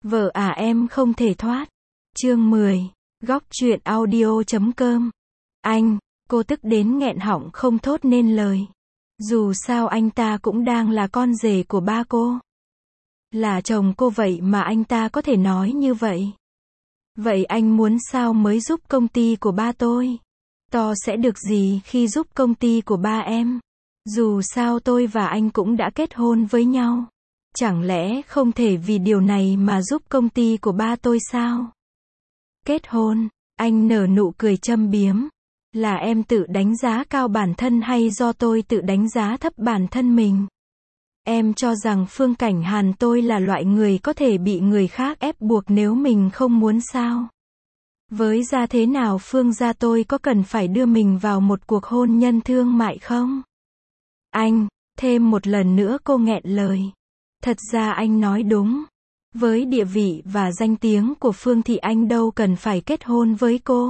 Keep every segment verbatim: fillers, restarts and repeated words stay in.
Vợ à em không thể thoát. Chương mười. Góc truyện audio chấm com. Anh, cô tức đến nghẹn họng không thốt nên lời. Dù sao anh ta cũng đang là con rể của ba cô. Là chồng cô vậy mà anh ta có thể nói như vậy. Vậy anh muốn sao mới giúp công ty của ba tôi? To sẽ được gì khi giúp công ty của ba em? Dù sao tôi và anh cũng đã kết hôn với nhau. Chẳng lẽ không thể vì điều này mà giúp công ty của ba tôi sao? Kết hôn, anh nở nụ cười châm biếm. Là em tự đánh giá cao bản thân hay do tôi tự đánh giá thấp bản thân mình? Em cho rằng Phương Cảnh Hàn tôi là loại người có thể bị người khác ép buộc nếu mình không muốn sao? Với gia thế nào Phương gia tôi có cần phải đưa mình vào một cuộc hôn nhân thương mại không? Anh, thêm một lần nữa cô nghẹn lời. Thật ra anh nói đúng. Với địa vị và danh tiếng của Phương thì anh đâu cần phải kết hôn với cô.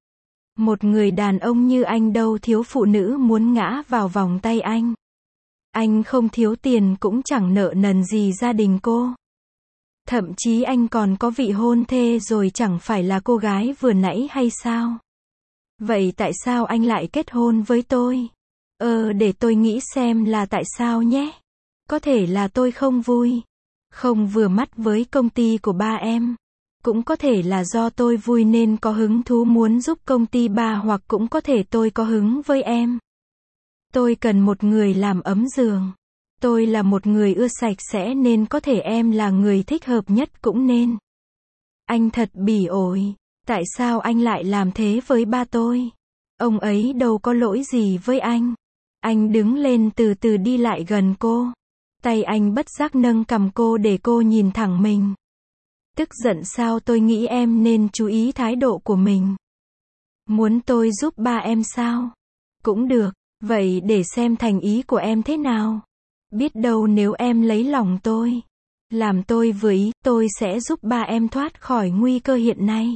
Một người đàn ông như anh đâu thiếu phụ nữ muốn ngã vào vòng tay anh. Anh không thiếu tiền cũng chẳng nợ nần gì gia đình cô. Thậm chí anh còn có vị hôn thê rồi chẳng phải là cô gái vừa nãy hay sao? Vậy tại sao anh lại kết hôn với tôi? Ờ để tôi nghĩ xem là tại sao nhé. Có thể là tôi không vui, không vừa mắt với công ty của ba em. Cũng có thể là do tôi vui nên có hứng thú muốn giúp công ty ba, hoặc cũng có thể tôi có hứng với em. Tôi cần một người làm ấm giường. Tôi là một người ưa sạch sẽ nên có thể em là người thích hợp nhất cũng nên. Anh thật bỉ ổi. Tại sao anh lại làm thế với ba tôi? Ông ấy đâu có lỗi gì với anh. Anh đứng lên từ từ đi lại gần cô. Tay anh bất giác nâng cằm cô để cô nhìn thẳng mình. Tức giận sao? Tôi nghĩ em nên chú ý thái độ của mình. Muốn tôi giúp ba em sao? Cũng được, vậy để xem thành ý của em thế nào. Biết đâu nếu em lấy lòng tôi, làm tôi vừa ý, tôi sẽ giúp ba em thoát khỏi nguy cơ hiện nay.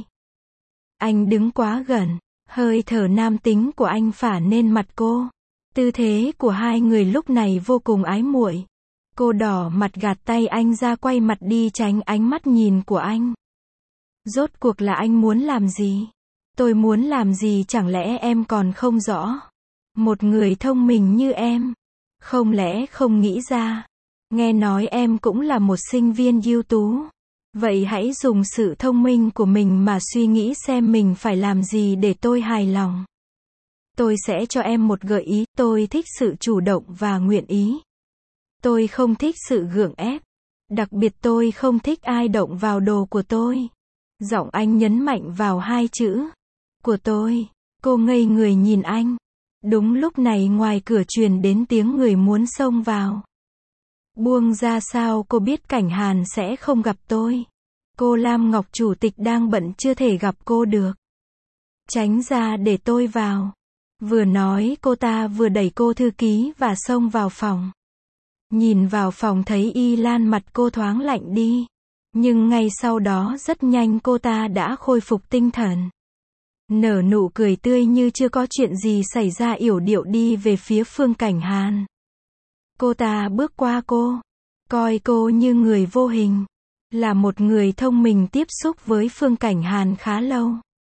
Anh đứng quá gần, hơi thở nam tính của anh phả lên mặt cô. Tư thế của hai người lúc này vô cùng ái muội. Cô đỏ mặt gạt tay anh ra, quay mặt đi tránh ánh mắt nhìn của anh. Rốt cuộc là anh muốn làm gì? Tôi muốn làm gì chẳng lẽ em còn không rõ? Một người thông minh như em, không lẽ không nghĩ ra? Nghe nói em cũng là một sinh viên ưu tú. Vậy hãy dùng sự thông minh của mình mà suy nghĩ xem mình phải làm gì để tôi hài lòng. Tôi sẽ cho em một gợi ý, tôi thích sự chủ động và nguyện ý. Tôi không thích sự gượng ép. Đặc biệt tôi không thích ai động vào đồ của tôi. Giọng anh nhấn mạnh vào hai chữ của tôi. Cô ngây người nhìn anh. Đúng lúc này ngoài cửa truyền đến tiếng người muốn xông vào. Buông ra sao cô biết Cảnh Hàn sẽ không gặp tôi. Cô Lam Ngọc chủ tịch đang bận chưa thể gặp cô được. Tránh ra để tôi vào. Vừa nói cô ta vừa đẩy cô thư ký và xông vào phòng. Nhìn vào phòng thấy Y Lan, mặt cô thoáng lạnh đi. Nhưng ngay sau đó rất nhanh cô ta đã khôi phục tinh thần. Nở nụ cười tươi như chưa có chuyện gì xảy ra, yểu điệu đi về phía Phương Cảnh Hàn. Cô ta bước qua cô, coi cô như người vô hình. Là một người thông minh tiếp xúc với Phương Cảnh Hàn khá lâu.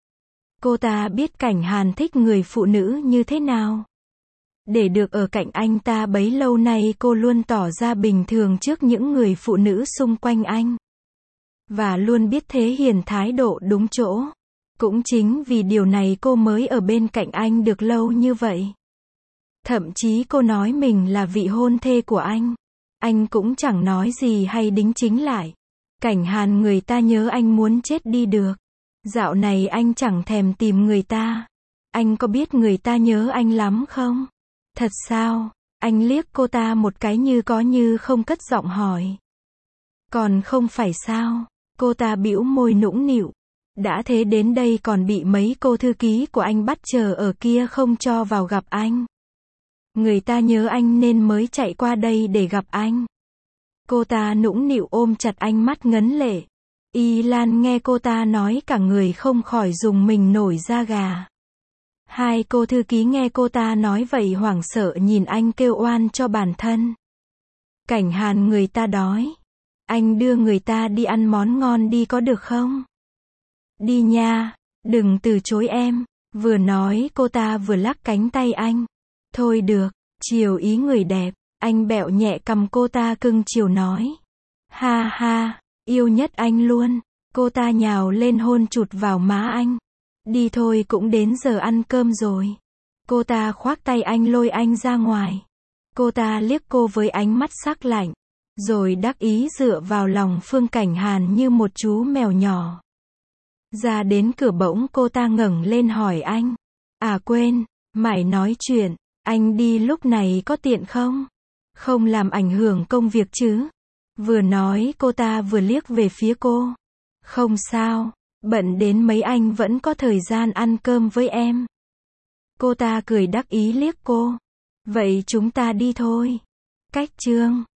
Cô ta biết Cảnh Hàn thích người phụ nữ như thế nào. Để được ở cạnh anh ta bấy lâu nay cô luôn tỏ ra bình thường trước những người phụ nữ xung quanh anh. Và luôn biết thể hiện thái độ đúng chỗ. Cũng chính vì điều này cô mới ở bên cạnh anh được lâu như vậy. Thậm chí cô nói mình là vị hôn thê của anh. Anh cũng chẳng nói gì hay đính chính lại. Cảnh Hàn người ta nhớ anh muốn chết đi được. Dạo này anh chẳng thèm tìm người ta. Anh có biết người ta nhớ anh lắm không? Thật sao? Anh liếc cô ta một cái như có như không, cất giọng hỏi. Còn không phải sao? Cô ta bĩu môi nũng nịu. Đã thế đến đây còn bị mấy cô thư ký của anh bắt chờ ở kia không cho vào gặp anh. Người ta nhớ anh nên mới chạy qua đây để gặp anh. Cô ta nũng nịu ôm chặt anh, mắt ngấn lệ. Y Lan nghe cô ta nói cả người không khỏi rùng mình nổi da gà. Hai cô thư ký nghe cô ta nói vậy hoảng sợ nhìn anh kêu oan cho bản thân. Cảnh Hàn người ta đói. Anh đưa người ta đi ăn món ngon đi có được không? Đi nha, đừng từ chối em. Vừa nói cô ta vừa lắc cánh tay anh. Thôi được, chiều ý người đẹp. Anh bẹo nhẹ cầm cô ta cưng chiều nói. Ha ha, yêu nhất anh luôn. Cô ta nhào lên hôn chụt vào má anh. Đi thôi, cũng đến giờ ăn cơm rồi. Cô ta khoác tay anh lôi anh ra ngoài. Cô ta liếc cô với ánh mắt sắc lạnh, rồi đắc ý dựa vào lòng Phương Cảnh Hàn như một chú mèo nhỏ. Ra đến cửa bỗng cô ta ngẩng lên hỏi anh. À quên, mải nói chuyện, anh đi lúc này có tiện không? Không làm ảnh hưởng công việc chứ? Vừa nói cô ta vừa liếc về phía cô. Không sao, bận đến mấy anh vẫn có thời gian ăn cơm với em. Cô ta cười đắc ý liếc cô. Vậy chúng ta đi thôi. Cách chương